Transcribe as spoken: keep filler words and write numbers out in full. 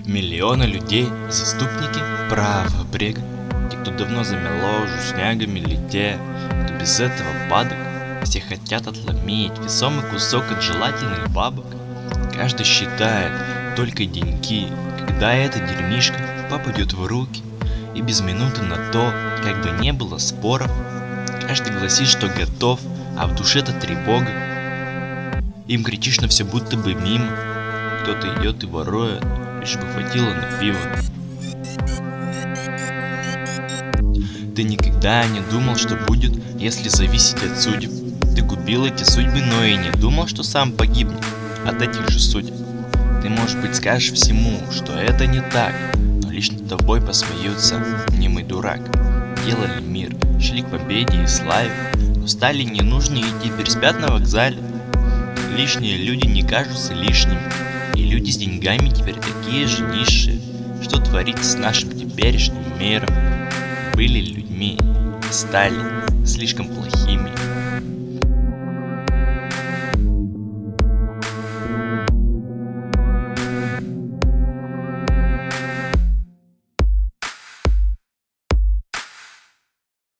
Миллионы людей, заступники правого брега, те, кто давно замело уже снегами летя, кто без этого падок, все хотят отломить весомый кусок от желательных бабок. Каждый считает только деньки, когда эта дерьмишка попадет в руки. И без минуты на то, как бы не было споров, каждый гласит, что готов, а в душе-то тревога. Им критично все будто бы мимо, кто-то идет и ворует, лишь бы хватило на пиво. Ты никогда не думал, что будет, если зависеть от судеб. Ты губил эти судьбы, но и не думал, что сам погибнет от этих же судеб. Ты, может быть, скажешь всему, что это не так, но лишь над тобой посмеются, немый дурак. Делали мир, шли к победе и славе, но стали ненужны и теперь спят на вокзале. Лишние люди не кажутся лишними, и люди с деньгами теперь такие же низшие. Что творится с нашим теперешним миром? Были людьми, стали слишком плохими.